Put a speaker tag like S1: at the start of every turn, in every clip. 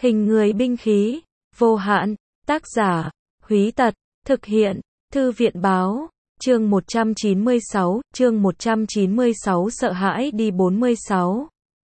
S1: Hình người binh khí, vô hạn, tác giả, Húy Tật, thực hiện, Thư viện báo, chương 196, sợ hãi đi 46.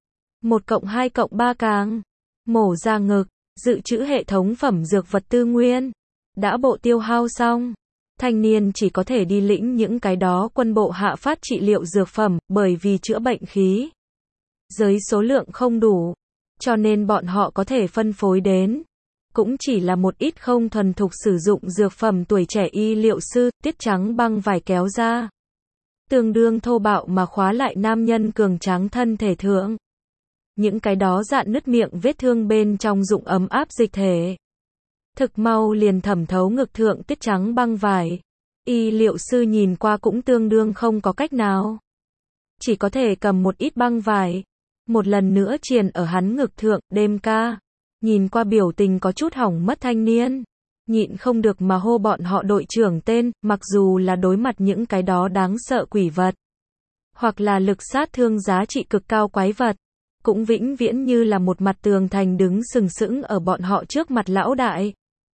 S1: 1+2+3 càng, mổ ra ngực, dự trữ hệ thống phẩm dược vật tư nguyên, đã bộ tiêu hao xong. Thanh niên chỉ có thể đi lĩnh những cái đó quân bộ hạ phát trị liệu dược phẩm, bởi vì chữa bệnh khí giới số lượng không đủ, cho nên bọn họ có thể phân phối đến cũng chỉ là một ít không thuần thục sử dụng dược phẩm tuổi trẻ y liệu sư, tiết trắng băng vải kéo ra, tương đương thô bạo mà khóa lại nam nhân cường tráng thân thể thượng. Những cái đó rạn nứt miệng vết thương bên trong dụng ấm áp dịch thể, thực mau liền thẩm thấu ngực thượng tiết trắng băng vải. Y liệu sư nhìn qua cũng tương đương không có cách nào, chỉ có thể cầm một ít băng vải, một lần nữa triền ở hắn ngực thượng. Đêm ca nhìn qua biểu tình có chút hỏng mất thanh niên, nhịn không được mà hô bọn họ đội trưởng tên, mặc dù là đối mặt những cái đó đáng sợ quỷ vật, hoặc là lực sát thương giá trị cực cao quái vật, cũng vĩnh viễn như là một mặt tường thành đứng sừng sững ở bọn họ trước mặt lão đại.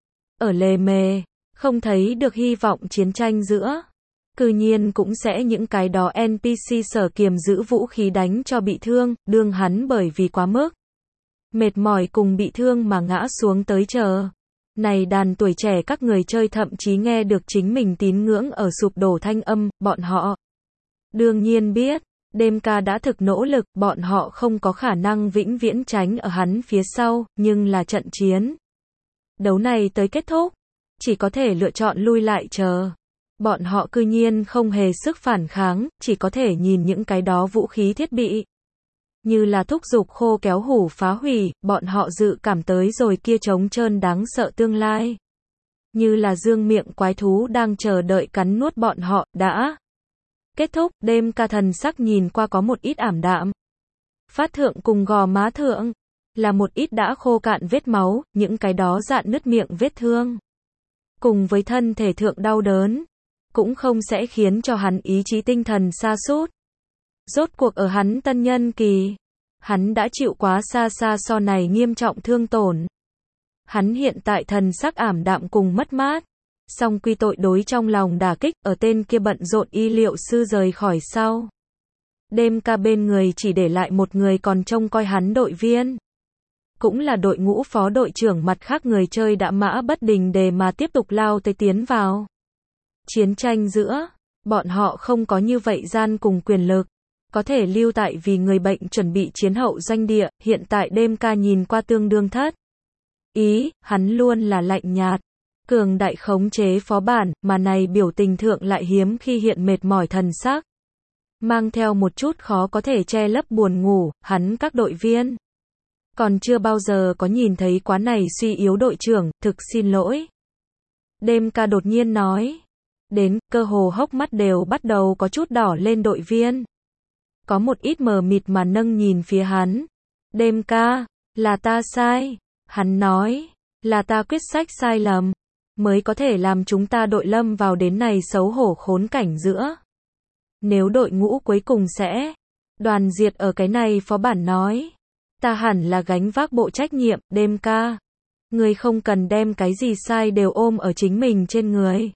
S1: Ở lề mề, không thấy được hy vọng chiến tranh giữa, cư nhiên cũng sẽ những cái đó NPC sở kiềm giữ vũ khí đánh cho bị thương, đương hắn bởi vì quá mức mệt mỏi cùng bị thương mà ngã xuống tới chờ. Này đàn tuổi trẻ các người chơi thậm chí nghe được chính mình tín ngưỡng ở sụp đổ thanh âm, bọn họ đương nhiên biết, đêm ca đã thực nỗ lực, bọn họ không có khả năng vĩnh viễn tránh ở hắn phía sau, nhưng là trận chiến đấu này tới kết thúc, chỉ có thể lựa chọn lui lại chờ. Bọn họ cư nhiên không hề sức phản kháng, chỉ có thể nhìn những cái đó vũ khí thiết bị như là thúc giục khô kéo hủ phá hủy, bọn họ dự cảm tới rồi kia trống trơn đáng sợ tương lai. Như là dương miệng quái thú đang chờ đợi cắn nuốt bọn họ, đã kết thúc. Đêm ca thần sắc nhìn qua có một ít ảm đạm. Phát thượng cùng gò má thượng là một ít đã khô cạn vết máu, những cái đó rạn nứt miệng vết thương, cùng với thân thể thượng đau đớn, cũng không sẽ khiến cho hắn ý chí tinh thần sa sút. Rốt cuộc ở hắn tân nhân kỳ, hắn đã chịu quá xa so này nghiêm trọng thương tổn. Hắn hiện tại thần sắc ảm đạm cùng mất mát, song quy tội đối trong lòng đả kích, ở tên kia bận rộn y liệu sư rời khỏi sau. Đêm ca bên người chỉ để lại một người còn trông coi hắn đội viên, cũng là đội ngũ phó đội trưởng. Mặt khác người chơi đã mã bất đình đề mà tiếp tục lao tới tiến vào chiến tranh giữa, bọn họ không có như vậy gian cùng quyền lực, có thể lưu tại vì người bệnh chuẩn bị chiến hậu doanh địa. Hiện tại đêm ca nhìn qua tương đương thất ý, hắn luôn là lạnh nhạt, cường đại khống chế phó bản, mà này biểu tình thượng lại hiếm khi hiện mệt mỏi thần sắc, mang theo một chút khó có thể che lấp buồn ngủ. Hắn các đội viên còn chưa bao giờ có nhìn thấy quá này suy yếu đội trưởng, thực xin lỗi. Đêm ca đột nhiên nói, đến cơ hồ hốc mắt đều bắt đầu có chút đỏ lên. Đội viên có một ít mờ mịt mà nâng nhìn phía hắn. Đêm ca, là ta sai. Hắn nói, là ta quyết sách sai lầm, mới có thể làm chúng ta đội lâm vào đến này xấu hổ khốn cảnh giữa. Nếu đội ngũ cuối cùng sẽ đoàn diệt ở cái này, phó bản nói, ta hẳn là gánh vác bộ trách nhiệm. Đêm ca, người không cần đem cái gì sai đều ôm ở chính mình trên người.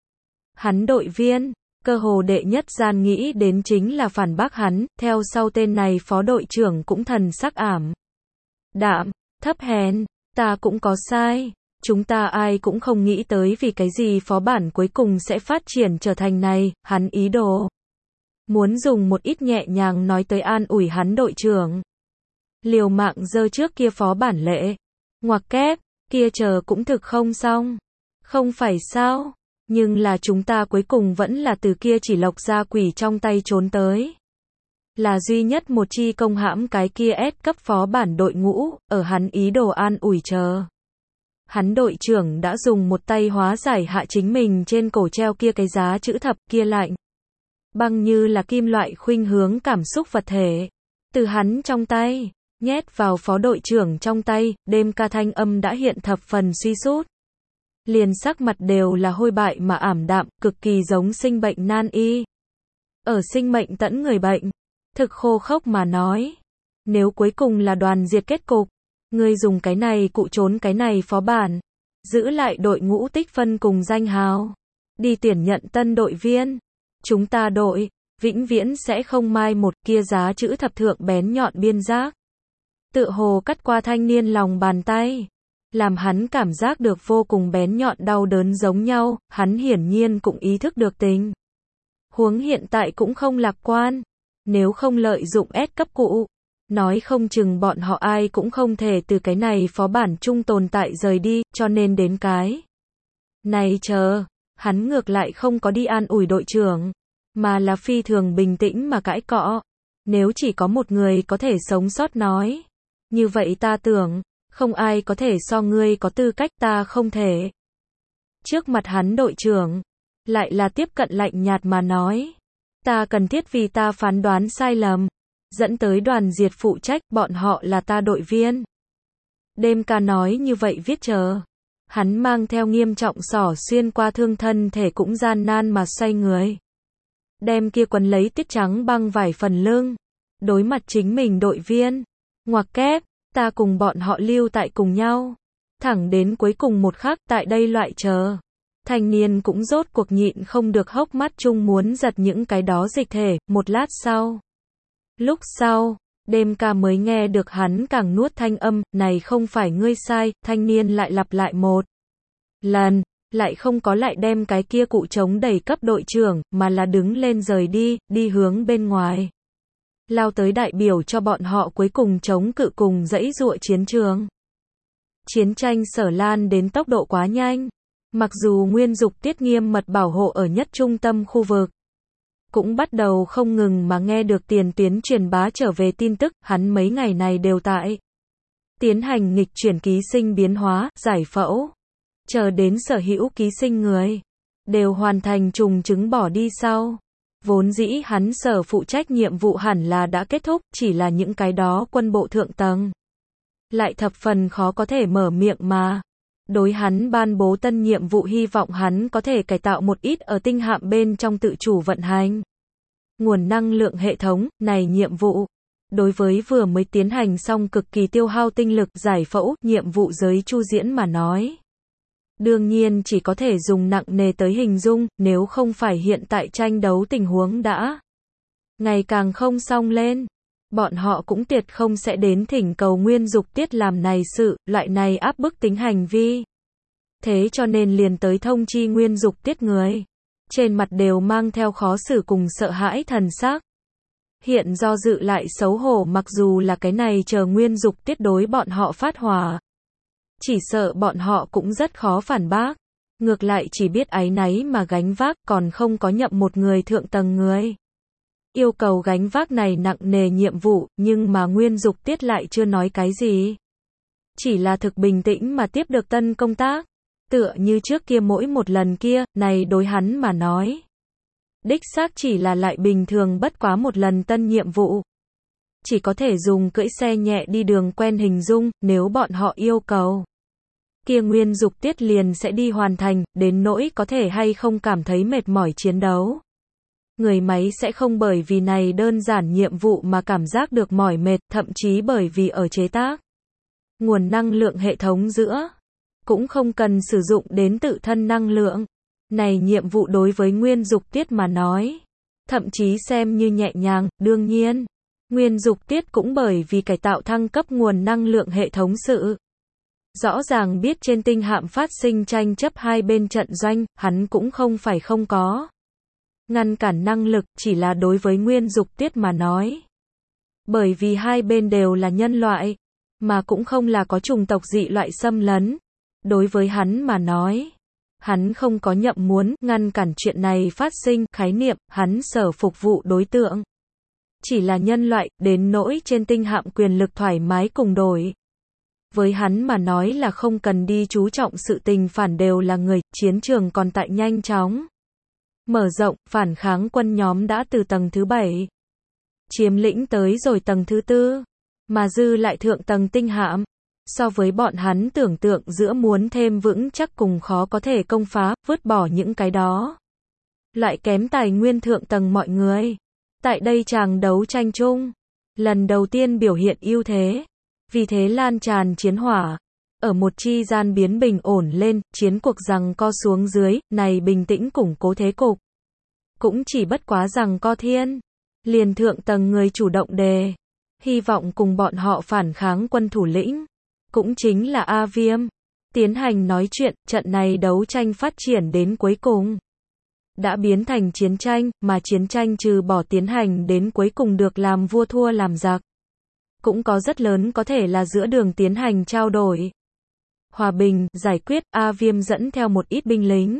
S1: Hắn đội viên cơ hồ đệ nhất gian nghĩ đến chính là phản bác hắn. Theo sau tên này phó đội trưởng cũng thần sắc ảm đạm, thấp hèn, ta cũng có sai, chúng ta ai cũng không nghĩ tới vì cái gì phó bản cuối cùng sẽ phát triển trở thành này. Hắn ý đồ muốn dùng một ít nhẹ nhàng nói tới an ủi hắn đội trưởng, liều mạng giơ trước kia phó bản lệ, ngoặc kép, kia chờ cũng thực không xong, không phải sao, nhưng là chúng ta cuối cùng vẫn là từ kia chỉ lộc ra quỷ trong tay trốn tới. Là duy nhất một chi công hãm cái kia S cấp phó bản đội ngũ, ở hắn ý đồ an ủi chờ. Hắn đội trưởng đã dùng một tay hóa giải hạ chính mình trên cổ treo kia cái giá chữ thập, kia lạnh băng như là kim loại khuynh hướng cảm xúc vật thể, từ hắn trong tay nhét vào phó đội trưởng trong tay. Đêm ca thanh âm đã hiện thập phần suy sút, liền sắc mặt đều là hôi bại mà ảm đạm, cực kỳ giống sinh bệnh nan y. Ở sinh mệnh tẫn người bệnh, thực khô khốc mà nói, nếu cuối cùng là đoàn diệt kết cục, Ngươi dùng cái này cụ trốn cái này phó bản. Giữ lại đội ngũ tích phân cùng danh hào. Đi tuyển nhận tân đội viên. Chúng ta đội, vĩnh viễn sẽ không mai một kia giá chữ thập thượng bén nhọn biên giác. Tựa hồ cắt qua thanh niên lòng bàn tay. Làm hắn cảm giác được vô cùng bén nhọn đau đớn giống nhau, hắn hiển nhiên cũng ý thức được tình huống hiện tại cũng không lạc quan. Nếu không lợi dụng S cấp cụ, nói không chừng bọn họ ai cũng không thể từ cái này phó bản chung tồn tại rời đi, cho nên đến cái này chờ, hắn ngược lại không có đi an ủi đội trưởng, mà là phi thường bình tĩnh mà cãi cọ. Nếu chỉ có một người có thể sống sót nói, như vậy ta tưởng, không ai có thể so ngươi có tư cách, ta không thể. Trước mặt hắn đội trưởng, lại là tiếp cận lạnh nhạt mà nói, ta cần thiết vì ta phán đoán sai lầm, dẫn tới đoàn diệt phụ trách, bọn họ là ta đội viên. Đêm ca nói như vậy viết chờ. Hắn mang theo nghiêm trọng xỏ xuyên qua thương thân thể cũng gian nan mà xoay người. Đem kia quấn lấy tiết trắng băng vải phần lưng. Đối mặt chính mình đội viên. Ngoặc kép, ta cùng bọn họ lưu tại cùng nhau. Thẳng đến cuối cùng một khắc tại đây loại chờ. Thanh niên cũng rốt cuộc nhịn không được hốc mắt chung muốn giật những cái đó dịch thể, một lát sau. Lúc sau, đêm ca mới nghe được hắn càng nuốt thanh âm, này không phải ngươi sai, thanh niên lại lặp lại một lần, lại không có lại đem cái kia cụ trống đẩy cấp đội trưởng, mà là đứng lên rời đi, đi hướng bên ngoài. Lao tới đại biểu cho bọn họ cuối cùng chống cự cùng dãy dụa chiến trường. Chiến tranh Sở lan đến tốc độ quá nhanh. Mặc dù Nguyên Dục Tiết nghiêm mật bảo hộ ở nhất trung tâm khu vực, cũng bắt đầu không ngừng mà nghe được tiền tuyến truyền bá trở về tin tức, hắn mấy ngày này đều tại tiến hành nghịch chuyển ký sinh biến hóa, giải phẫu. Chờ đến sở hữu ký sinh người đều hoàn thành trùng trứng bỏ đi sau. Vốn dĩ hắn sở phụ trách nhiệm vụ hẳn là đã kết thúc, chỉ là những cái đó quân bộ thượng tầng lại thập phần khó có thể mở miệng mà. Đối hắn ban bố tân nhiệm vụ, hy vọng hắn có thể cải tạo một ít ở tinh hạm bên trong tự chủ vận hành nguồn năng lượng hệ thống. Này nhiệm vụ, đối với vừa mới tiến hành xong cực kỳ tiêu hao tinh lực giải phẫu nhiệm vụ giới chu diễn mà nói, đương nhiên chỉ có thể dùng nặng nề tới hình dung, nếu không phải hiện tại tranh đấu tình huống đã ngày càng không xong lên. Bọn họ cũng tuyệt không sẽ đến thỉnh cầu Nguyên Dục Tiết làm này sự, loại này áp bức tính hành vi. Thế cho nên liền tới thông chi Nguyên Dục Tiết người. Trên mặt đều mang theo khó xử cùng sợ hãi thần sắc. Hiện do dự lại xấu hổ, mặc dù là cái này chờ Nguyên Dục Tiết đối bọn họ phát hỏa. Chỉ sợ bọn họ cũng rất khó phản bác. Ngược lại chỉ biết áy náy mà gánh vác, còn không có nhậm một người thượng tầng người yêu cầu gánh vác này nặng nề nhiệm vụ, nhưng mà Nguyên Dục Tiết lại chưa nói cái gì. Chỉ là thực bình tĩnh mà tiếp được tân công tác. Tựa như trước kia mỗi một lần kia, này đối hắn mà nói. Đích xác chỉ là lại bình thường bất quá một lần tân nhiệm vụ. Chỉ có thể dùng cưỡi xe nhẹ đi đường quen hình dung, nếu bọn họ yêu cầu. Kia Nguyên Dục Tiết liền sẽ đi hoàn thành, đến nỗi có thể hay không cảm thấy mệt mỏi chiến đấu. Người máy sẽ không bởi vì này đơn giản nhiệm vụ mà cảm giác được mỏi mệt, thậm chí bởi vì ở chế tác nguồn năng lượng hệ thống giữa, cũng không cần sử dụng đến tự thân năng lượng. Này nhiệm vụ đối với Nguyên Dục Tiết mà nói, thậm chí xem như nhẹ nhàng. Đương nhiên, Nguyên Dục Tiết cũng bởi vì cải tạo thăng cấp nguồn năng lượng hệ thống sự. Rõ ràng biết trên tinh hạm phát sinh tranh chấp hai bên trận doanh, hắn cũng không phải không có ngăn cản năng lực, chỉ là đối với Nguyên Dục Tiết mà nói. Bởi vì hai bên đều là nhân loại, mà cũng không là có chủng tộc dị loại xâm lấn. Đối với hắn mà nói, hắn không có nhậm muốn ngăn cản chuyện này phát sinh, khái niệm, hắn sở phục vụ đối tượng chỉ là nhân loại, đến nỗi trên tinh hạm quyền lực thoải mái cùng đổi. Với hắn mà nói là không cần đi chú trọng sự tình, phản đều là người, chiến trường còn tại nhanh chóng mở rộng, phản kháng quân nhóm đã từ tầng thứ 7 chiếm lĩnh tới rồi tầng thứ 4, mà dư lại thượng tầng tinh hạm. So với bọn hắn tưởng tượng giữa muốn thêm vững chắc cùng khó có thể công phá, vứt bỏ những cái đó. Loại kém tài nguyên thượng tầng mọi người. Tại đây chàng đấu tranh chung, lần đầu tiên biểu hiện ưu thế. Vì thế lan tràn chiến hỏa. Ở một chi gian biến bình ổn lên, chiến cuộc giằng co xuống dưới, này bình tĩnh củng cố thế cục. Cũng chỉ bất quá giằng co thiên. Liền thượng tầng người chủ động đề. Hy vọng cùng bọn họ phản kháng quân thủ lĩnh. Cũng chính là A Viêm. Tiến hành nói chuyện, trận này đấu tranh phát triển đến cuối cùng. Đã biến thành chiến tranh, mà chiến tranh trừ bỏ tiến hành đến cuối cùng được làm vua thua làm giặc. Cũng có rất lớn có thể là giữa đường tiến hành trao đổi. Hòa bình, giải quyết, A Viêm dẫn theo một ít binh lính.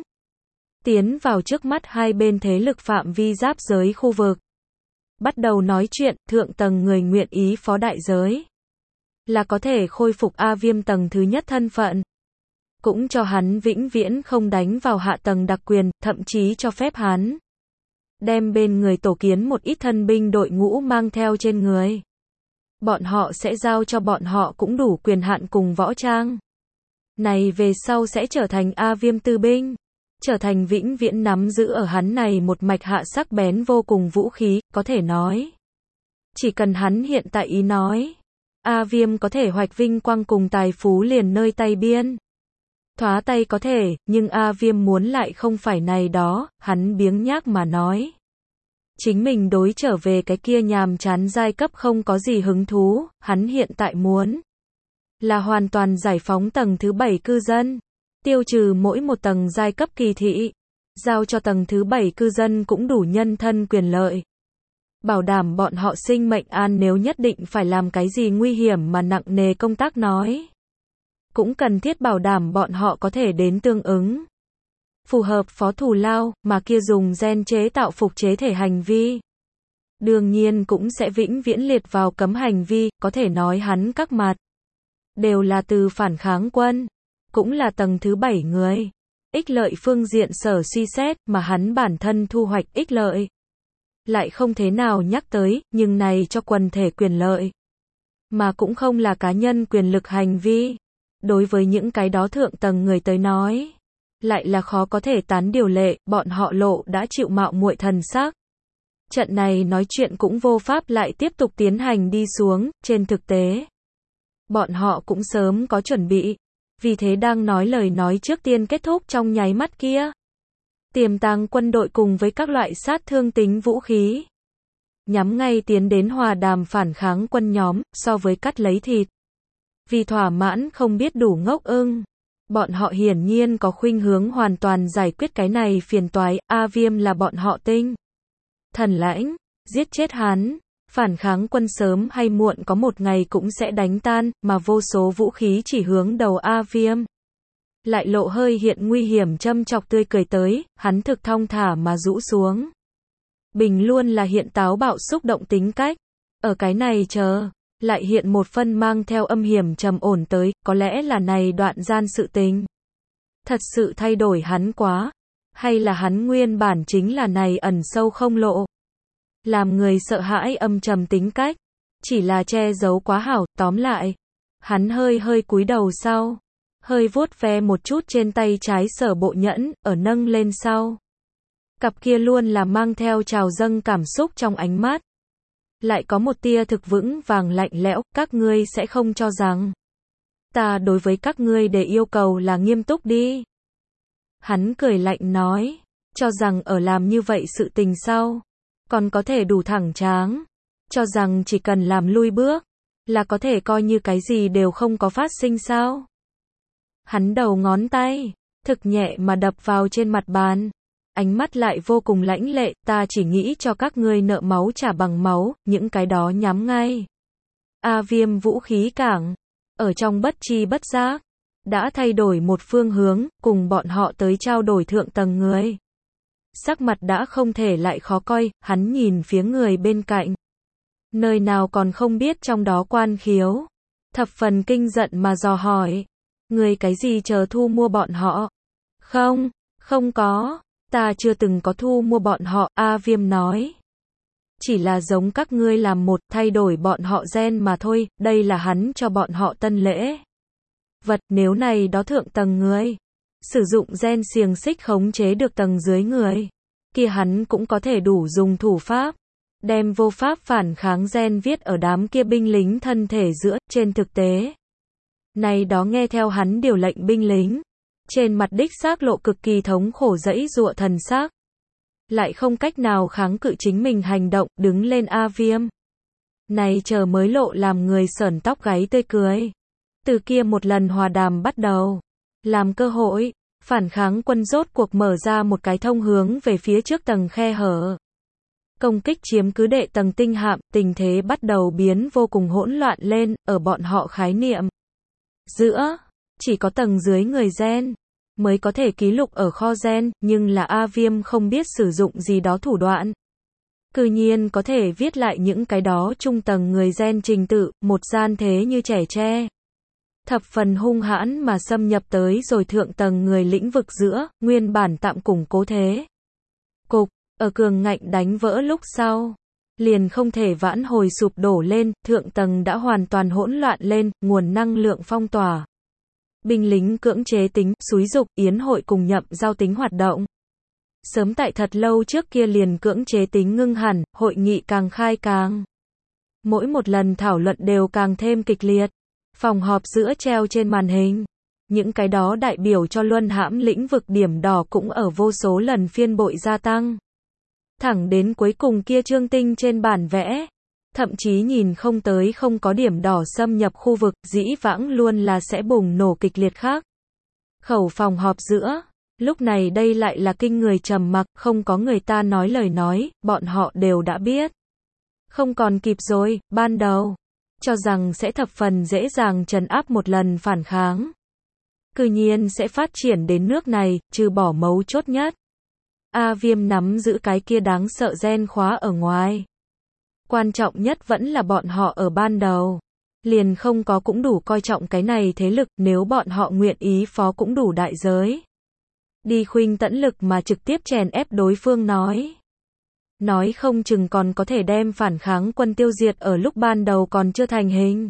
S1: Tiến vào trước mắt hai bên thế lực phạm vi giáp giới khu vực. Bắt đầu nói chuyện, thượng tầng người nguyện ý phó đại giới. Là có thể khôi phục A Viêm tầng thứ nhất thân phận. Cũng cho hắn vĩnh viễn không đánh vào hạ tầng đặc quyền, thậm chí cho phép hắn đem bên người tổ kiến một ít thân binh đội ngũ mang theo trên người. Bọn họ sẽ giao cho bọn họ cũng đủ quyền hạn cùng võ trang. Này về sau sẽ trở thành A Viêm tư binh. Trở thành vĩnh viễn nắm giữ ở hắn này một mạch hạ sắc bén vô cùng vũ khí, có thể nói. Chỉ cần hắn hiện tại ý nói. A Viêm có thể hoạch vinh quang cùng tài phú liền nơi tay biên. Thoá tay có thể, nhưng A Viêm muốn lại không phải này đó, hắn biếng nhác mà nói. Chính mình đối trở về cái kia nhàm chán giai cấp không có gì hứng thú, hắn hiện tại muốn là hoàn toàn giải phóng tầng thứ 7 cư dân, tiêu trừ mỗi một tầng giai cấp kỳ thị, giao cho tầng thứ 7 cư dân cũng đủ nhân thân quyền lợi. Bảo đảm bọn họ sinh mệnh an nếu nhất định phải làm cái gì nguy hiểm mà nặng nề công tác nói. Cũng cần thiết bảo đảm bọn họ có thể đến tương ứng. Phù hợp phó thù lao, mà kia dùng gen chế tạo phục chế thể hành vi. Đương nhiên cũng sẽ vĩnh viễn liệt vào cấm hành vi, có thể nói hắn các mặt. Đều là từ phản kháng quân. Cũng là tầng thứ 7 người. Ích lợi phương diện sở suy xét, mà hắn bản thân thu hoạch ích lợi. Lại không thế nào nhắc tới, nhưng này cho quần thể quyền lợi. Mà cũng không là cá nhân quyền lực hành vi. Đối với những cái đó thượng tầng người tới nói. Lại là khó có thể tán điều lệ, bọn họ lộ đã chịu mạo muội thần sắc. Trận này nói chuyện cũng vô pháp lại tiếp tục tiến hành đi xuống, trên thực tế. Bọn họ cũng sớm có chuẩn bị. Vì thế đang nói lời nói trước tiên kết thúc trong nháy mắt kia. Tiềm tàng quân đội cùng với các loại sát thương tính vũ khí. Nhắm ngay tiến đến hòa đàm phản kháng quân nhóm, so với cắt lấy thịt. Vì thỏa mãn không biết đủ ngốc ưng. Bọn họ hiển nhiên có khuynh hướng hoàn toàn giải quyết cái này phiền toái, A Viêm là bọn họ tinh. Thần lãnh, giết chết hắn. Phản kháng quân sớm hay muộn có một ngày cũng sẽ đánh tan, mà vô số vũ khí chỉ hướng đầu A Viêm. Lại lộ hơi hiện nguy hiểm châm chọc tươi cười tới, hắn thực thong thả mà rũ xuống. Bình luôn là hiện táo bạo xúc động tính cách. Ở cái này chờ, lại hiện một phân mang theo âm hiểm trầm ổn tới, có lẽ là này đoạn gian sự tình. Thật sự thay đổi hắn quá. Hay là hắn nguyên bản chính là này ẩn sâu không lộ. Làm người sợ hãi âm trầm tính cách. Chỉ là che giấu quá hảo, tóm lại. Hắn hơi cúi đầu sau. Hơi vuốt ve một chút trên tay trái sở bộ nhẫn, ở nâng lên sau. Cặp kia luôn là mang theo trào dâng cảm xúc trong ánh mắt. Lại có một tia thực vững vàng lạnh lẽo, các ngươi sẽ không cho rằng. Ta đối với các ngươi để yêu cầu là nghiêm túc đi. Hắn cười lạnh nói. Cho rằng ở làm như vậy sự tình sau. Còn có thể đủ thẳng tráng. Cho rằng chỉ cần làm lui bước. Là có thể coi như cái gì đều không có phát sinh sao. Hắn đầu ngón tay. Thực nhẹ mà đập vào trên mặt bàn. Ánh mắt lại vô cùng lãnh lệ. Ta chỉ nghĩ cho các ngươi nợ máu trả bằng máu. Những cái đó nhắm ngay. A Viêm vũ khí cảng. Ở trong bất chi bất giác. Đã thay đổi một phương hướng. Cùng bọn họ tới trao đổi thượng tầng người. Sắc mặt đã không thể lại khó coi, hắn nhìn phía người bên cạnh. Nơi nào còn không biết trong đó quan khiếu. Thập phần kinh giận mà dò hỏi. Người cái gì chờ thu mua bọn họ? Không có. Ta chưa từng có thu mua bọn họ, A Viêm nói. Chỉ là giống các ngươi làm một, thay đổi bọn họ gen mà thôi, đây là hắn cho bọn họ tân lễ. Vật, nếu này đó thượng tầng người. Sử dụng gen xiềng xích khống chế được tầng dưới người. Kia hắn cũng có thể đủ dùng thủ pháp. đem vô pháp phản kháng gen viết ở đám kia binh lính thân thể giữa, trên thực tế. Này đó nghe theo hắn điều lệnh binh lính. Trên mặt đích xác lộ cực kỳ thống khổ giãy giụa thần xác. Lại không cách nào kháng cự chính mình hành động, đứng lên A Viêm. Này chờ mới lộ làm người sởn tóc gáy tươi cười. Từ kia một lần hòa đàm bắt đầu. Làm cơ hội, phản kháng quân rốt cuộc mở ra một cái thông hướng về phía trước tầng khe hở. Công kích chiếm cứ đệ tầng tinh hạm, tình thế bắt đầu biến vô cùng hỗn loạn lên, ở bọn họ khái niệm. Giữa, chỉ có tầng dưới người gen, mới có thể ký lục ở kho gen, nhưng là A Viêm không biết sử dụng gì đó thủ đoạn. Cư nhiên có thể viết lại những cái đó trung tầng người gen trình tự, một gian thế như trẻ tre. Thập phần hung hãn mà xâm nhập tới rồi thượng tầng người lĩnh vực giữa, nguyên bản tạm củng cố thế. Cục, ở cường ngạnh đánh vỡ lúc sau. Liền không thể vãn hồi sụp đổ lên, thượng tầng đã hoàn toàn hỗn loạn lên, nguồn năng lượng phong tỏa. Binh lính cưỡng chế tính, xúi dục, yến hội cùng nhậm giao tính hoạt động. Sớm tại thật lâu trước kia liền cưỡng chế tính ngưng hẳn, hội nghị càng khai càng. Mỗi một lần thảo luận đều càng thêm kịch liệt. Phòng họp giữa treo trên màn hình. Những cái đó đại biểu cho luân hãm lĩnh vực điểm đỏ cũng ở vô số lần phiên bội gia tăng. Thẳng đến cuối cùng kia trương tinh trên bản vẽ. Thậm chí nhìn không tới không có điểm đỏ xâm nhập khu vực, dĩ vãng luôn là sẽ bùng nổ kịch liệt khác. Khẩu phòng họp giữa. Lúc này đây lại là kinh người trầm mặc, không có người ta nói lời nói, bọn họ đều đã biết. Không còn kịp rồi, ban đầu. Cho rằng sẽ thập phần dễ dàng trấn áp một lần phản kháng. Cư nhiên sẽ phát triển đến nước này, trừ bỏ mấu chốt nhất. A Viêm nắm giữ cái kia đáng sợ gen khóa ở ngoài. Quan trọng nhất vẫn là bọn họ ở ban đầu. Liền không có cũng đủ coi trọng cái này thế lực, nếu bọn họ nguyện ý phó cũng đủ đại giới. Đi khuynh tẫn lực mà trực tiếp chèn ép đối phương nói. Nói không chừng còn có thể đem phản kháng quân tiêu diệt ở lúc ban đầu còn chưa thành hình.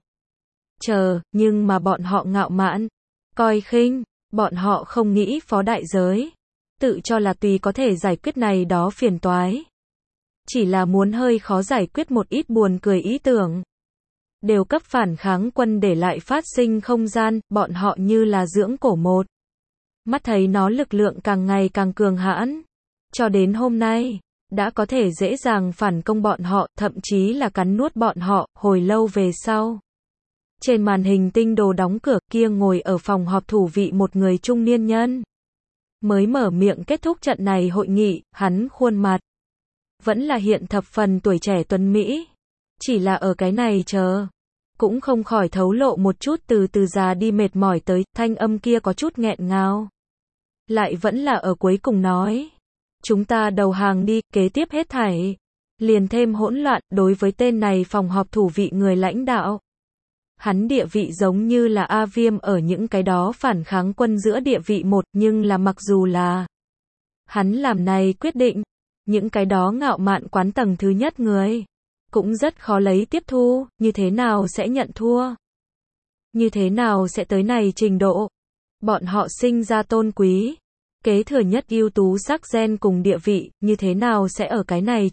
S1: Nhưng mà bọn họ ngạo mạn, coi khinh, bọn họ không nghĩ phó đại giới. Tự cho là tùy có thể giải quyết này đó phiền toái. Chỉ là muốn hơi khó giải quyết một ít buồn cười ý tưởng. Đều cấp phản kháng quân để lại phát sinh không gian, bọn họ như là dưỡng cổ một. Mắt thấy nó lực lượng càng ngày càng cường hãn. Cho đến hôm nay, đã có thể dễ dàng phản công bọn họ, thậm chí là cắn nuốt bọn họ, hồi lâu về sau. Trên màn hình tinh đồ đóng cửa kia ngồi ở phòng họp thủ vị một người trung niên nhân. Mới mở miệng kết thúc trận này hội nghị, hắn khuôn mặt. Vẫn là hiện thập phần tuổi trẻ tuấn Mỹ. Chỉ là ở cái này cũng không khỏi thấu lộ một chút từ từ già đi mệt mỏi tới, thanh âm kia có chút nghẹn ngào. Lại vẫn là ở cuối cùng nói. Chúng ta đầu hàng đi, kế tiếp hết thảy. Liền thêm hỗn loạn, đối với tên này phòng họp thủ vị người lãnh đạo. Hắn địa vị giống như là A Viêm ở những cái đó phản kháng quân giữa địa vị một, nhưng là mặc dù là hắn làm này quyết định, những cái đó ngạo mạn quán tầng thứ nhất người, cũng rất khó lấy tiếp thu, như thế nào sẽ nhận thua? Như thế nào sẽ tới này trình độ? Bọn họ sinh ra tôn quý, kế thừa nhất ưu tú sắc gen cùng địa vị, như thế nào sẽ ở cái này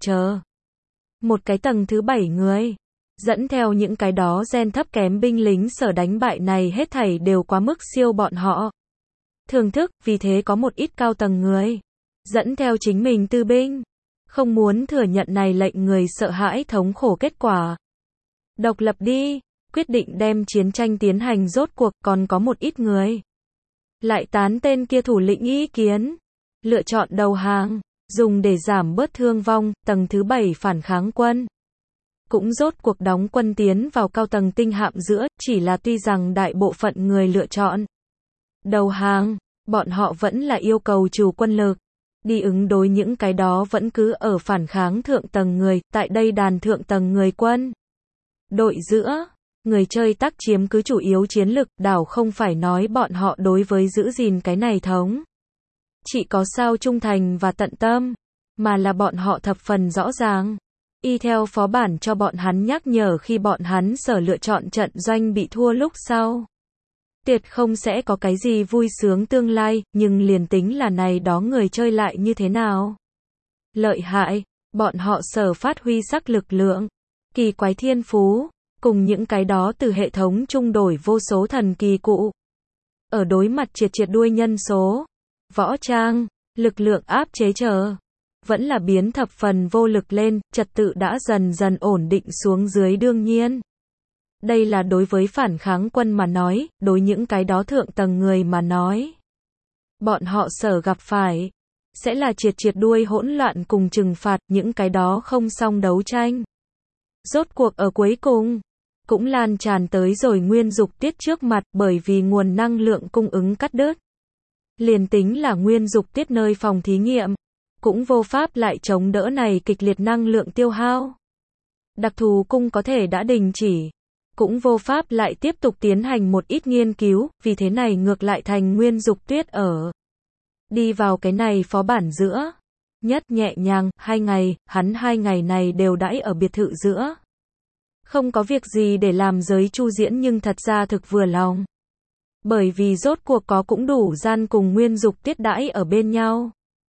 S1: một cái tầng thứ 7 người? Dẫn theo những cái đó gen thấp kém binh lính sở đánh bại này hết thảy đều quá mức siêu bọn họ. Thưởng thức, vì thế có một ít cao tầng người. Dẫn theo chính mình tư binh. Không muốn thừa nhận này lệnh người sợ hãi thống khổ kết quả. Độc lập đi, quyết định đem chiến tranh tiến hành rốt cuộc, còn có một ít người. Lại tán tên kia thủ lĩnh ý kiến. Lựa chọn đầu hàng, dùng để giảm bớt thương vong, tầng thứ 7 phản kháng quân. Cũng rốt cuộc đóng quân tiến vào cao tầng tinh hạm giữa, chỉ là tuy rằng đại bộ phận người lựa chọn đầu hàng, bọn họ vẫn là yêu cầu chủ quân lực, đi ứng đối những cái đó vẫn cứ ở phản kháng thượng tầng người, tại đây đàn thượng tầng người quân. Đội giữa, người chơi tác chiếm cứ chủ yếu chiến lực, đảo không phải nói bọn họ đối với giữ gìn cái này thống. Chỉ có sao trung thành và tận tâm, mà là bọn họ thập phần rõ ràng. Y theo phó bản cho bọn hắn nhắc nhở khi bọn hắn sở lựa chọn trận doanh bị thua lúc sau. Tuyệt không sẽ có cái gì vui sướng tương lai, nhưng liền tính là này đó người chơi lại như thế nào. Lợi hại, bọn họ sở phát huy sắc lực lượng, kỳ quái thiên phú, cùng những cái đó từ hệ thống trung đổi vô số thần kỳ cụ. Ở đối mặt triệt đuôi nhân số, võ trang, lực lượng áp chế chờ, vẫn là biến thập phần vô lực lên, trật tự đã dần dần ổn định xuống dưới đương nhiên. Đây là đối với phản kháng quân mà nói, đối những cái đó thượng tầng người mà nói. Bọn họ sở gặp phải, sẽ là triệt đuôi hỗn loạn cùng trừng phạt những cái đó không xong đấu tranh. Rốt cuộc ở cuối cùng, cũng lan tràn tới rồi nguyên dục tiết trước mặt bởi vì nguồn năng lượng cung ứng cắt đứt. Liền tính là nguyên dục tiết nơi phòng thí nghiệm, cũng vô pháp lại chống đỡ này kịch liệt năng lượng tiêu hao. Đặc thù cung có thể đã đình chỉ, cũng vô pháp lại tiếp tục tiến hành một ít nghiên cứu, vì thế này ngược lại thành nguyên dục tuyết ở. Đi vào cái này phó bản giữa. Nhất nhẹ nhàng, 2 ngày, hắn 2 ngày này đều đãi ở biệt thự giữa. Không có việc gì để làm giới Chu Diễn nhưng thật ra thực vừa lòng. Bởi vì rốt cuộc có cũng đủ gian cùng nguyên dục tiết đãi ở bên nhau.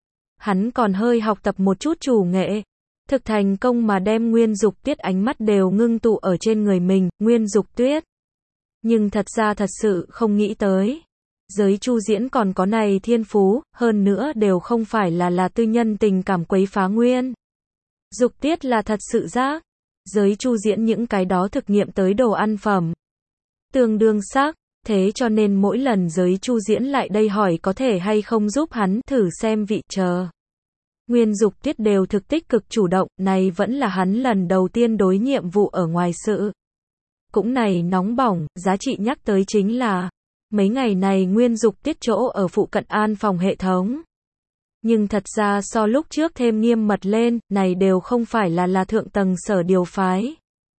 S1: Hắn còn hơi học tập một chút chủ nghệ. Thực thành công mà đem nguyên dục tiết ánh mắt đều ngưng tụ ở trên người mình, nguyên dục tuyết. Nhưng thật ra thật sự không nghĩ tới. Giới Chu Diễn còn có này thiên phú, hơn nữa đều không phải là tư nhân tình cảm quấy phá nguyên. Dục tiết là thật sự giác. Giới Chu Diễn những cái đó thực nghiệm tới đồ ăn phẩm. Tương đương xác, thế cho nên mỗi lần giới Chu Diễn lại đây hỏi có thể hay không giúp hắn thử xem vị chờ. Nguyên dục tiết đều thực tích cực chủ động, này vẫn là hắn lần đầu tiên đối nhiệm vụ ở ngoài sự. Cũng này nóng bỏng, giá trị nhắc tới chính là, mấy ngày này nguyên dục tiết chỗ ở phụ cận an phòng hệ thống. Nhưng thật ra so lúc trước thêm nghiêm mật lên, này đều không phải là thượng tầng sở điều phái.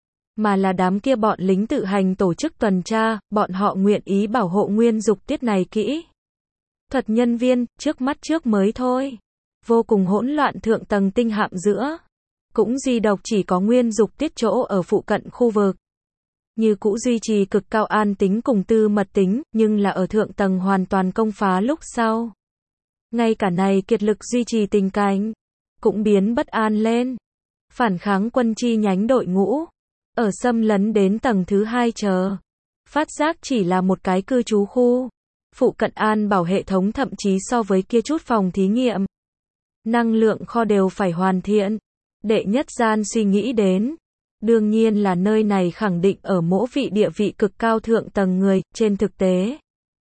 S1: Mà là đám kia bọn lính tự hành tổ chức tuần tra, bọn họ nguyện ý bảo hộ nguyên dục tiết này kỹ. Thuật nhân viên, trước mắt trước mới thôi. Vô cùng hỗn loạn thượng tầng tinh hạm giữa. Cũng duy độc chỉ có nguyên dục tiết chỗ ở phụ cận khu vực. Như cũ duy trì cực cao an tính cùng tư mật tính, nhưng là ở thượng tầng hoàn toàn công phá lúc sau. Ngay cả này kiệt lực duy trì tình cảnh, cũng biến bất an lên. Phản kháng quân chi nhánh đội ngũ, ở xâm lấn đến tầng thứ 2 chờ. Phát giác chỉ là một cái cư trú khu. Phụ cận an bảo hệ thống thậm chí so với kia chút phòng thí nghiệm. Năng lượng kho đều phải hoàn thiện. Đệ nhất gian suy nghĩ đến. Đương nhiên là nơi này khẳng định ở mỗi vị địa vị cực cao thượng tầng người, trên thực tế.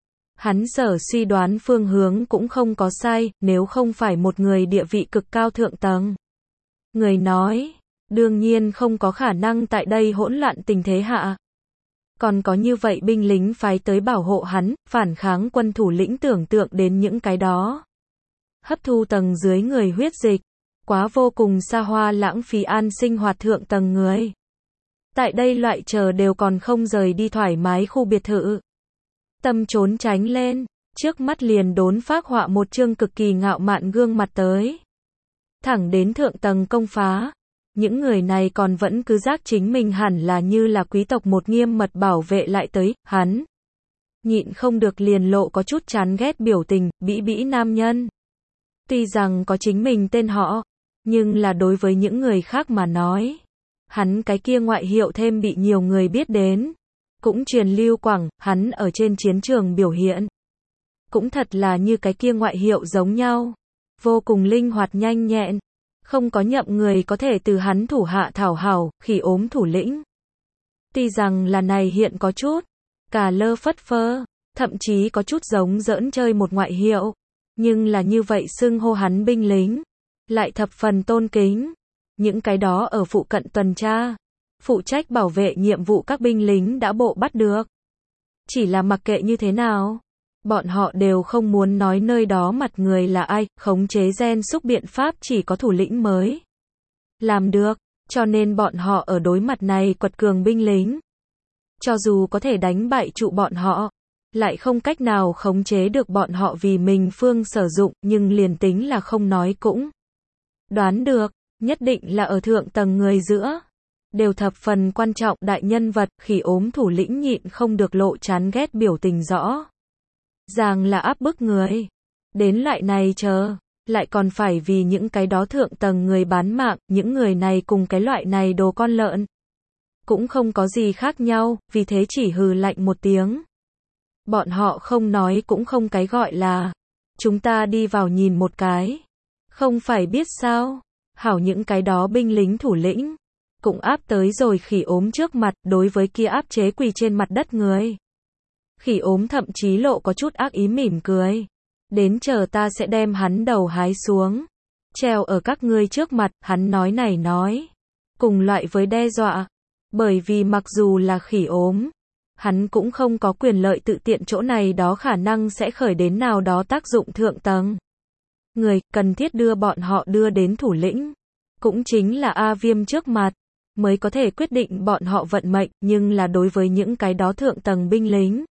S1: Hắn sở suy đoán phương hướng cũng không có sai, nếu không phải một người địa vị cực cao thượng tầng. Người nói, đương nhiên không có khả năng tại đây hỗn loạn tình thế hạ. Còn có như vậy binh lính phái tới bảo hộ hắn, phản kháng quân thủ lĩnh tưởng tượng đến những cái đó. Hấp thu tầng dưới người huyết dịch, quá vô cùng xa hoa lãng phí an sinh hoạt thượng tầng người. Tại đây loại chờ đều còn không rời đi thoải mái khu biệt thự. Tâm trốn tránh lên, trước mắt liền đốn phác họa một chương cực kỳ ngạo mạn gương mặt tới. Thẳng đến thượng tầng công phá, những người này còn vẫn cứ giác chính mình hẳn là như là quý tộc một nghiêm mật bảo vệ lại tới, hắn. Nhịn không được liền lộ có chút chán ghét biểu tình, bĩ nam nhân. Tuy rằng có chính mình tên họ, nhưng là đối với những người khác mà nói. Hắn cái kia ngoại hiệu thêm bị nhiều người biết đến. Cũng truyền lưu quảng, hắn ở trên chiến trường biểu hiện. Cũng thật là như cái kia ngoại hiệu giống nhau. Vô cùng linh hoạt nhanh nhẹn. Không có nhậm người có thể từ hắn thủ hạ thảo hảo, khỉ ốm thủ lĩnh. Tuy rằng là này hiện có chút, cà lơ phất phơ, thậm chí có chút giống giỡn chơi một ngoại hiệu. Nhưng là như vậy xưng hô hắn binh lính. Lại thập phần tôn kính. Những cái đó ở phụ cận tuần tra. Phụ trách bảo vệ nhiệm vụ các binh lính đã bộ bắt được. Chỉ là mặc kệ như thế nào, bọn họ đều không muốn nói nơi đó mặt người là ai, khống chế gen xúc biện pháp chỉ có thủ lĩnh mới làm được, cho nên bọn họ ở đối mặt này quật cường binh lính. Cho dù có thể đánh bại trụ bọn họ, lại không cách nào khống chế được bọn họ vì mình phương sử dụng, nhưng liền tính là không nói cũng đoán được, nhất định là ở thượng tầng người giữa. Đều thập phần quan trọng đại nhân vật, khỉ ốm thủ lĩnh nhịn không được lộ chán ghét biểu tình rõ. Ràng là áp bức người. Đến loại này chờ, lại còn phải vì những cái đó thượng tầng người bán mạng, những người này cùng cái loại này đồ con lợn. Cũng không có gì khác nhau, vì thế chỉ hừ lạnh một tiếng. Bọn họ không nói cũng không cái gọi là. Chúng ta đi vào nhìn một cái. Không phải biết sao. Hảo những cái đó binh lính thủ lĩnh. Cũng áp tới rồi Khỉ Ốm trước mặt, đối với kia áp chế quỳ trên mặt đất người. Khỉ Ốm thậm chí lộ có chút ác ý mỉm cười. Đến chờ ta sẽ đem hắn đầu hái xuống. Treo ở các ngươi trước mặt, hắn nói này nói. Cùng loại với đe dọa. Bởi vì mặc dù là Khỉ Ốm, hắn cũng không có quyền lợi tự tiện chỗ này đó khả năng sẽ khởi đến nào đó tác dụng thượng tầng. Người cần thiết đưa bọn họ đưa đến thủ lĩnh. Cũng chính là A Viêm trước mặt. Mới có thể quyết định bọn họ vận mệnh, nhưng là đối với những cái đó thượng tầng binh lính.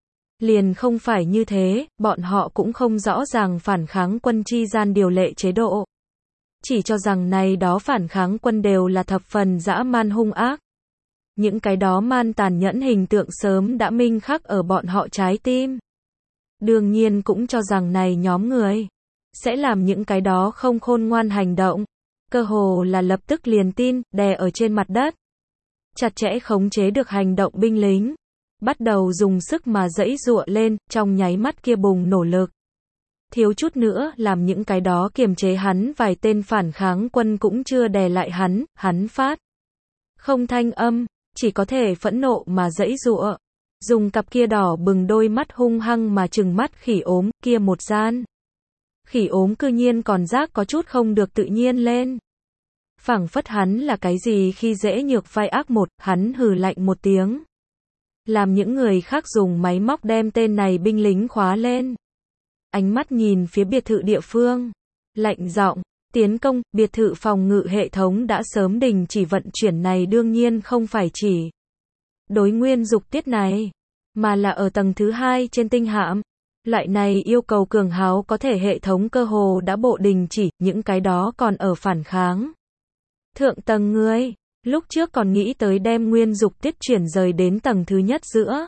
S1: Liền không phải như thế, bọn họ cũng không rõ ràng phản kháng quân chi gian điều lệ chế độ. Chỉ cho rằng này đó phản kháng quân đều là thập phần dã man hung ác. Những cái đó man tàn nhẫn hình tượng sớm đã minh khắc ở bọn họ trái tim. Đương nhiên cũng cho rằng này nhóm người sẽ làm những cái đó không khôn ngoan hành động. Cơ hồ là lập tức liền tin, đè ở trên mặt đất. Chặt chẽ khống chế được hành động binh lính. Bắt đầu dùng sức mà giãy giụa lên, trong nháy mắt kia bùng nổ lực. Thiếu chút nữa làm những cái đó kiềm chế hắn vài tên phản kháng quân cũng chưa đè lại hắn phát. Không thanh âm, chỉ có thể phẫn nộ mà giãy giụa. Dùng cặp kia đỏ bừng đôi mắt hung hăng mà trừng mắt Khỉ Ốm kia một gian. Khỉ Ốm cư nhiên còn giác có chút không được tự nhiên lên. Phảng phất hắn là cái gì khi dễ nhược vai ác một, hắn hừ lạnh một tiếng. Làm những người khác dùng máy móc đem tên này binh lính khóa lên. Ánh mắt nhìn phía biệt thự địa phương. Lạnh giọng, tiến công, biệt thự phòng ngự hệ thống đã sớm đình chỉ vận chuyển này đương nhiên không phải chỉ đối nguyên dục tiết này, mà là ở tầng thứ 2 trên tinh hạm. Loại này yêu cầu cường háo có thể hệ thống cơ hồ đã bộ đình chỉ, những cái đó còn ở phản kháng. Thượng tầng người, lúc trước còn nghĩ tới đem nguyên dục tiết chuyển rời đến tầng thứ nhất giữa.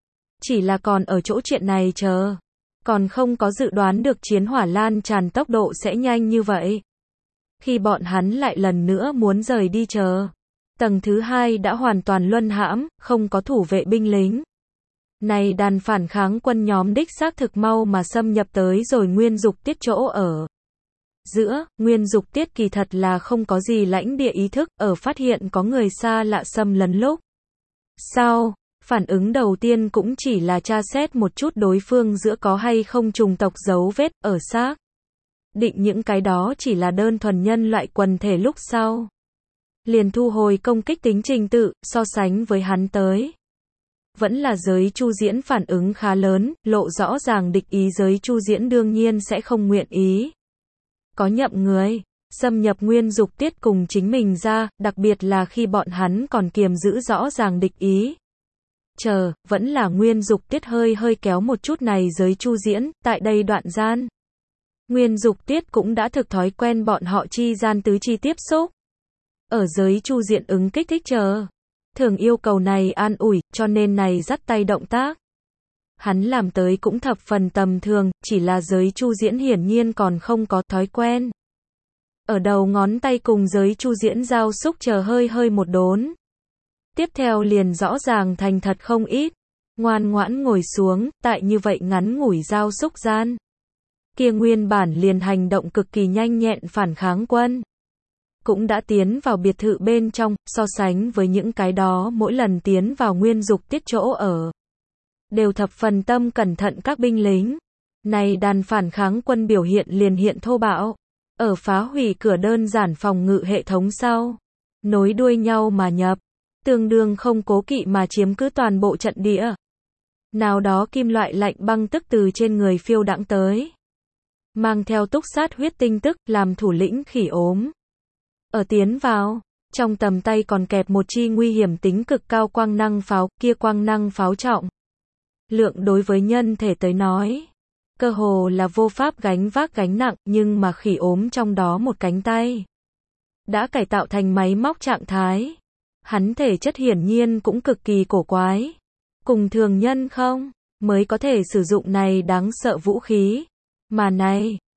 S1: Chỉ là còn ở chỗ chuyện này chờ. Còn không có dự đoán được chiến hỏa lan tràn tốc độ sẽ nhanh như vậy. Khi bọn hắn lại lần nữa muốn rời đi chờ. Tầng thứ 2 đã hoàn toàn luân hãm, không có thủ vệ binh lính. Này đàn phản kháng quân nhóm đích xác thực mau mà xâm nhập tới rồi nguyên dục tiết chỗ ở. Giữa, nguyên dục tiết kỳ thật là không có gì lãnh địa ý thức, ở phát hiện có người xa lạ xâm lấn lúc. Sau, phản ứng đầu tiên cũng chỉ là tra xét một chút đối phương giữa có hay không trùng tộc dấu vết, ở xác định những cái đó chỉ là đơn thuần nhân loại quần thể lúc sau. Liền thu hồi công kích tính trình tự, so sánh với hắn tới. Vẫn là giới Chu Diễn phản ứng khá lớn, lộ rõ ràng địch ý giới Chu Diễn đương nhiên sẽ không nguyện ý. Có nhậm người, xâm nhập nguyên dục tiết cùng chính mình ra, đặc biệt là khi bọn hắn còn kiềm giữ rõ ràng địch ý. Vẫn là nguyên dục tiết hơi kéo một chút này giới Chu Diễn, tại đây đoạn gian. Nguyên dục tiết cũng đã thực thói quen bọn họ chi gian tứ chi tiếp xúc. Ở giới Chu Diễn ứng kích thích thường yêu cầu này an ủi, cho nên này dắt tay động tác. Hắn làm tới cũng thập phần tầm thường, chỉ là giới Chu Diễn hiển nhiên còn không có thói quen. Ở đầu ngón tay cùng giới Chu Diễn giao xúc hơi một đốn. Tiếp theo liền rõ ràng thành thật không ít. Ngoan ngoãn ngồi xuống, tại như vậy ngắn ngủi giao xúc gian. Kia nguyên bản liền hành động cực kỳ nhanh nhẹn phản kháng quân. Cũng đã tiến vào biệt thự bên trong, so sánh với những cái đó mỗi lần tiến vào nguyên dục tiết chỗ ở. Đều thập phần tâm cẩn thận các binh lính. Này đàn phản kháng quân biểu hiện liền hiện thô bạo. Ở phá hủy cửa đơn giản phòng ngự hệ thống sau. Nối đuôi nhau mà nhập. Tương đương không cố kỵ mà chiếm cứ toàn bộ trận địa. Nào đó kim loại lạnh băng tức từ trên người phiêu đãng tới. Mang theo túc sát huyết tinh tức làm thủ lĩnh Khỉ Ốm. Ở tiến vào, trong tầm tay còn kẹp một chi nguy hiểm tính cực cao quang năng pháo, kia quang năng pháo trọng. Lượng đối với nhân thể tới nói, cơ hồ là vô pháp gánh vác gánh nặng, nhưng mà Khỉ Ốm trong đó một cánh tay đã cải tạo thành máy móc trạng thái. Hắn thể chất hiển nhiên cũng cực kỳ cổ quái. Cùng thường nhân không, mới có thể sử dụng này đáng sợ vũ khí. Mà này,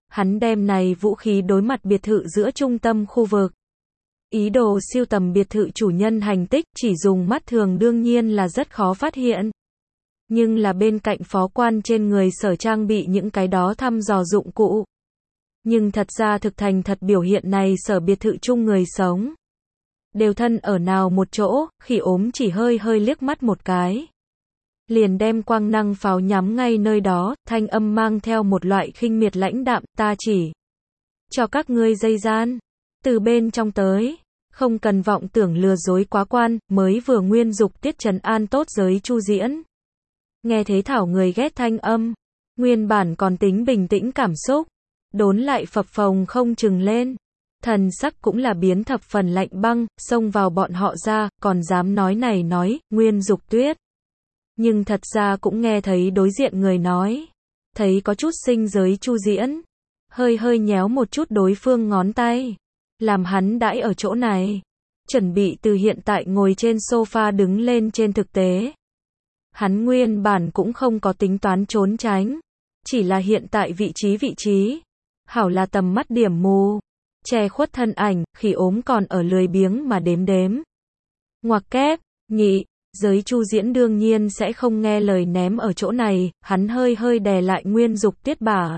S1: Hắn đem này vũ khí đối mặt biệt thự giữa trung tâm khu vực. Ý đồ siêu tầm biệt thự chủ nhân hành tích, chỉ dùng mắt thường đương nhiên là rất khó phát hiện. Nhưng là bên cạnh phó quan trên người Sở trang bị những cái đó thăm dò dụng cụ. Nhưng thật ra thực thành thật biểu hiện này Sở biệt thự chung người sống. Đều thân ở nào một chỗ, Khỉ Ốm chỉ hơi hơi liếc mắt một cái. Liền đem quang năng pháo nhắm ngay nơi đó, thanh âm mang theo một loại khinh miệt lãnh đạm, ta chỉ cho các ngươi dây gian. Từ bên trong tới, không cần vọng tưởng lừa dối quá quan, mới vừa nguyên dục tiết trấn an tốt giới Chu Diễn. Nghe thế thảo người ghét thanh âm, nguyên bản còn tính bình tĩnh cảm xúc, đốn lại phập phồng không chừng lên. Thần sắc cũng là biến thập phần lạnh băng, xông vào bọn họ ra, còn dám nói này nói, Nguyên Dục Tuyết. Nhưng thật ra cũng nghe thấy đối diện người nói, thấy có chút sinh giới Chu Diễn, hơi hơi nhéo một chút đối phương ngón tay, làm hắn đãi ở chỗ này, chuẩn bị từ hiện tại ngồi trên sofa đứng lên. Trên thực tế, hắn nguyên bản cũng không có tính toán trốn tránh, chỉ là hiện tại vị trí, hảo là tầm mắt điểm mù, che khuất thân ảnh, Khỉ Ốm còn ở lười biếng mà đếm. Ngoặc kép, nhị, giới Chu Diễn đương nhiên sẽ không nghe lời ném ở chỗ này, hắn hơi hơi đè lại Nguyên Dục Tuyết bả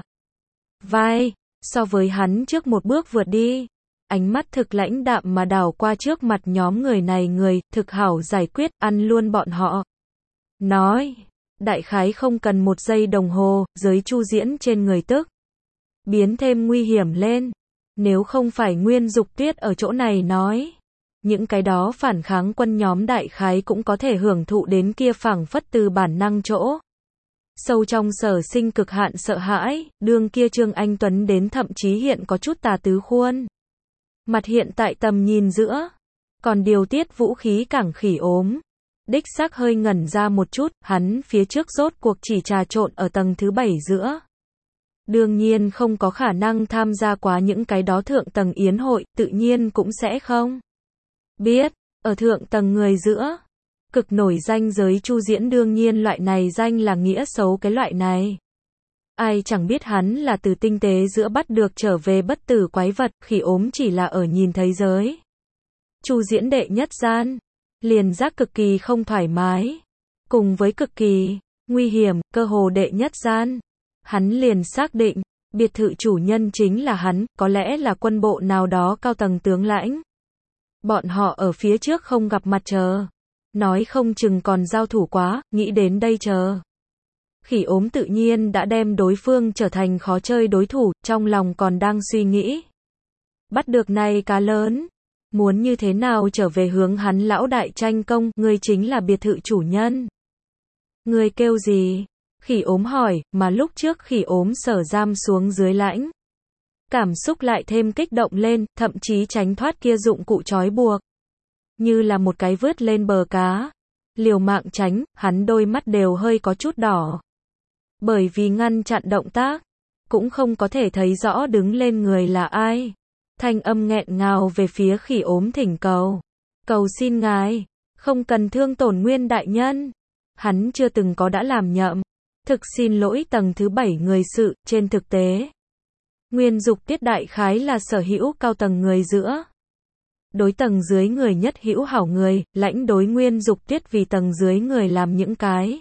S1: vai, so với hắn trước một bước vượt đi. Ánh mắt thực lãnh đạm mà đảo qua trước mặt nhóm người này thực hảo giải quyết, ăn luôn bọn họ. Nói, đại khái không cần 1 giây đồng hồ, giới Chu Diễn trên người tức biến thêm nguy hiểm lên. Nếu không phải Nguyên Dục Tuyết ở chỗ này nói, những cái đó phản kháng quân nhóm đại khái cũng có thể hưởng thụ đến kia phảng phất từ bản năng chỗ. Sâu trong sở sinh cực hạn sợ hãi, đương kia Trương Anh Tuấn đến thậm chí hiện có chút tà tứ khuôn. Mặt hiện tại tầm nhìn giữa, còn điều tiết vũ khí cảng Khỉ Ốm. Đích xác hơi ngẩn ra một chút, hắn phía trước rốt cuộc chỉ trà trộn ở tầng thứ 7 giữa. Đương nhiên không có khả năng tham gia quá những cái đó thượng tầng yến hội, tự nhiên cũng sẽ không biết, ở thượng tầng người giữa, cực nổi danh giới Chu Diễn đương nhiên loại này danh là nghĩa xấu cái loại này. Ai chẳng biết hắn là từ tinh tế giữa bắt được trở về bất tử quái vật, Khỉ Ốm chỉ là ở nhìn thấy giới Chu Diễn đệ nhất gian, liền giác cực kỳ không thoải mái, cùng với cực kỳ nguy hiểm, cơ hồ đệ nhất gian. Hắn liền xác định, biệt thự chủ nhân chính là hắn, có lẽ là quân bộ nào đó cao tầng tướng lãnh. Bọn họ ở phía trước không gặp mặt chờ, nói không chừng còn giao thủ quá, nghĩ đến đây chờ. Khỉ Ốm tự nhiên đã đem đối phương trở thành khó chơi đối thủ, trong lòng còn đang suy nghĩ. Bắt được này cá lớn, muốn như thế nào trở về hướng hắn lão đại tranh công, ngươi chính là biệt thự chủ nhân. Ngươi kêu gì? Khỉ Ốm hỏi, mà lúc trước Khỉ Ốm Sở giam xuống dưới lãnh. Cảm xúc lại thêm kích động lên, thậm chí tránh thoát kia dụng cụ trói buộc. Như là một cái vớt lên bờ cá. Liều mạng tránh, hắn đôi mắt đều hơi có chút đỏ. Bởi vì ngăn chặn động tác, cũng không có thể thấy rõ đứng lên người là ai. Thanh âm nghẹn ngào về phía Khỉ Ốm thỉnh cầu. Cầu xin ngài, không cần thương tổn Nguyên đại nhân. Hắn chưa từng có đã làm nhậm. Thực xin lỗi tầng thứ 7 người sự, trên thực tế. Nguyên Dục Tiết đại khái là sở hữu cao tầng người giữa. Đối tầng dưới người nhất hữu hảo người, lãnh đối Nguyên Dục Tiết vì tầng dưới người làm những cái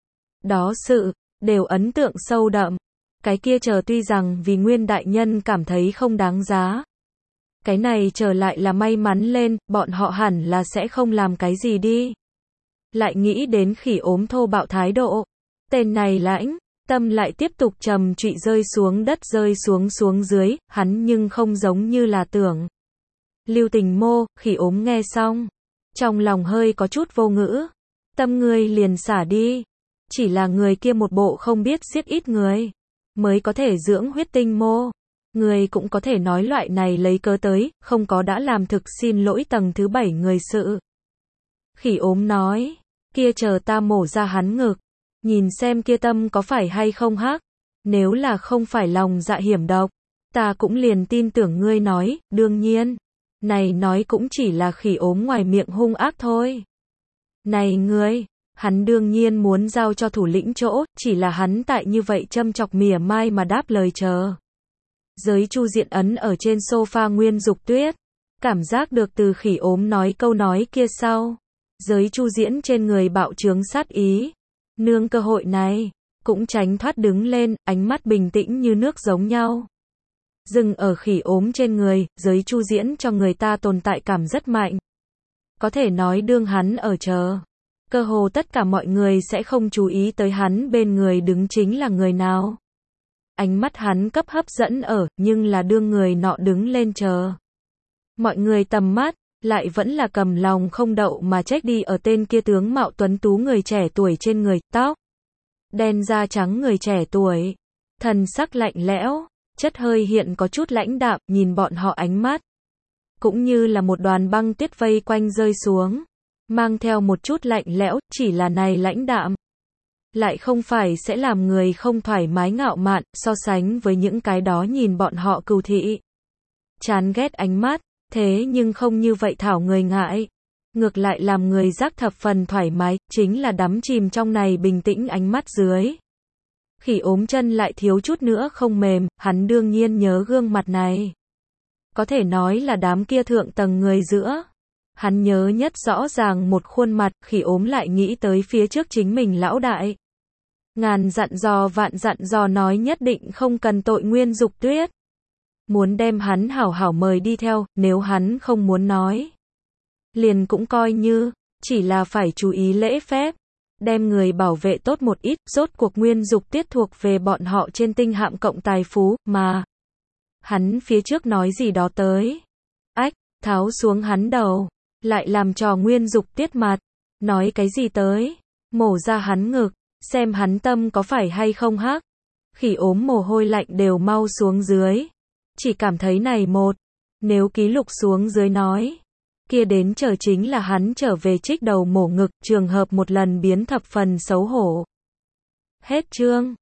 S1: đó sự, đều ấn tượng sâu đậm. Cái kia chờ tuy rằng vì Nguyên đại nhân cảm thấy không đáng giá. Cái này trở lại là may mắn lên, bọn họ hẳn là sẽ không làm cái gì đi. Lại nghĩ đến Khỉ Ốm thô bạo thái độ. Tên này lãnh, tâm lại tiếp tục trầm trụy rơi xuống đất rơi xuống dưới, hắn nhưng không giống như là tưởng. Lưu Tình Mô, Khỉ Ốm nghe xong, trong lòng hơi có chút vô ngữ. Tâm ngươi liền xả đi, chỉ là người kia một bộ không biết giết ít người, mới có thể dưỡng huyết tinh mô. Người cũng có thể nói loại này lấy cớ tới, không có đã làm thực xin lỗi tầng thứ 7 người sự. Khỉ Ốm nói, kia chờ ta mổ ra hắn ngực. Nhìn xem kia tâm có phải hay không hắc. Nếu là không phải lòng dạ hiểm độc, ta cũng liền tin tưởng ngươi nói, đương nhiên. Này nói cũng chỉ là Khỉ Ốm ngoài miệng hung ác thôi. Này ngươi, hắn đương nhiên muốn giao cho thủ lĩnh chỗ, chỉ là hắn tại như vậy châm chọc mỉa mai mà đáp lời chờ. Giới Chu Diện ấn ở trên sofa Nguyên Dục Tuyết, cảm giác được Từ Khỉ Ốm nói câu nói kia sau, Giới Chu Diễn trên người bạo chướng sát ý, nương cơ hội này, cũng tránh thoát đứng lên, ánh mắt bình tĩnh như nước giống nhau. Dừng ở Khỉ Ốm trên người, Giới Chu Diễn cho người ta tồn tại cảm rất mạnh. Có thể nói đương hắn ở chờ, cơ hồ tất cả mọi người sẽ không chú ý tới hắn bên người đứng chính là người nào. Ánh mắt hắn cấp hấp dẫn ở, nhưng là đương người nọ đứng lên chờ. Mọi người tầm mắt, lại vẫn là cầm lòng không đậu mà trách đi ở tên kia tướng mạo tuấn tú người trẻ tuổi trên người, tóc đen da trắng người trẻ tuổi, thần sắc lạnh lẽo, chất hơi hiện có chút lãnh đạm, nhìn bọn họ ánh mắt, cũng như là một đoàn băng tuyết vây quanh rơi xuống, mang theo một chút lạnh lẽo, chỉ là này lãnh đạm, lại không phải sẽ làm người không thoải mái ngạo mạn, so sánh với những cái đó nhìn bọn họ cừu thị, chán ghét ánh mắt, thế nhưng không như vậy thảo người ngại, ngược lại làm người giác thập phần thoải mái, chính là đắm chìm trong này bình tĩnh ánh mắt dưới. Khỉ Ốm chân lại thiếu chút nữa không mềm, hắn đương nhiên nhớ gương mặt này. Có thể nói là đám kia thượng tầng người giữa. Hắn nhớ nhất rõ ràng một khuôn mặt, Khỉ Ốm lại nghĩ tới phía trước chính mình lão đại. Ngàn dặn dò vạn dặn dò nói nhất định không cần tội Nguyên Dục Tuyết. Muốn đem hắn hảo hảo mời đi theo, nếu hắn không muốn nói. Liền cũng coi như, chỉ là phải chú ý lễ phép. Đem người bảo vệ tốt một ít, rốt cuộc Nguyên Dục Tuyết thuộc về bọn họ trên tinh hạm cộng tài phú, mà. Hắn phía trước nói gì đó tới. Ách, tháo xuống hắn đầu. Lại làm trò Nguyên Dục Tuyết mặt. Nói cái gì tới. Mổ ra hắn ngực. Xem hắn tâm có phải hay không hắc. Khỉ Ốm mồ hôi lạnh đều mau xuống dưới. Chỉ cảm thấy này một. Nếu ký lục xuống dưới nói. Kia đến chờ chính là hắn trở về trích đầu mổ ngực, trường hợp một lần biến thập phần xấu hổ. Hết chương.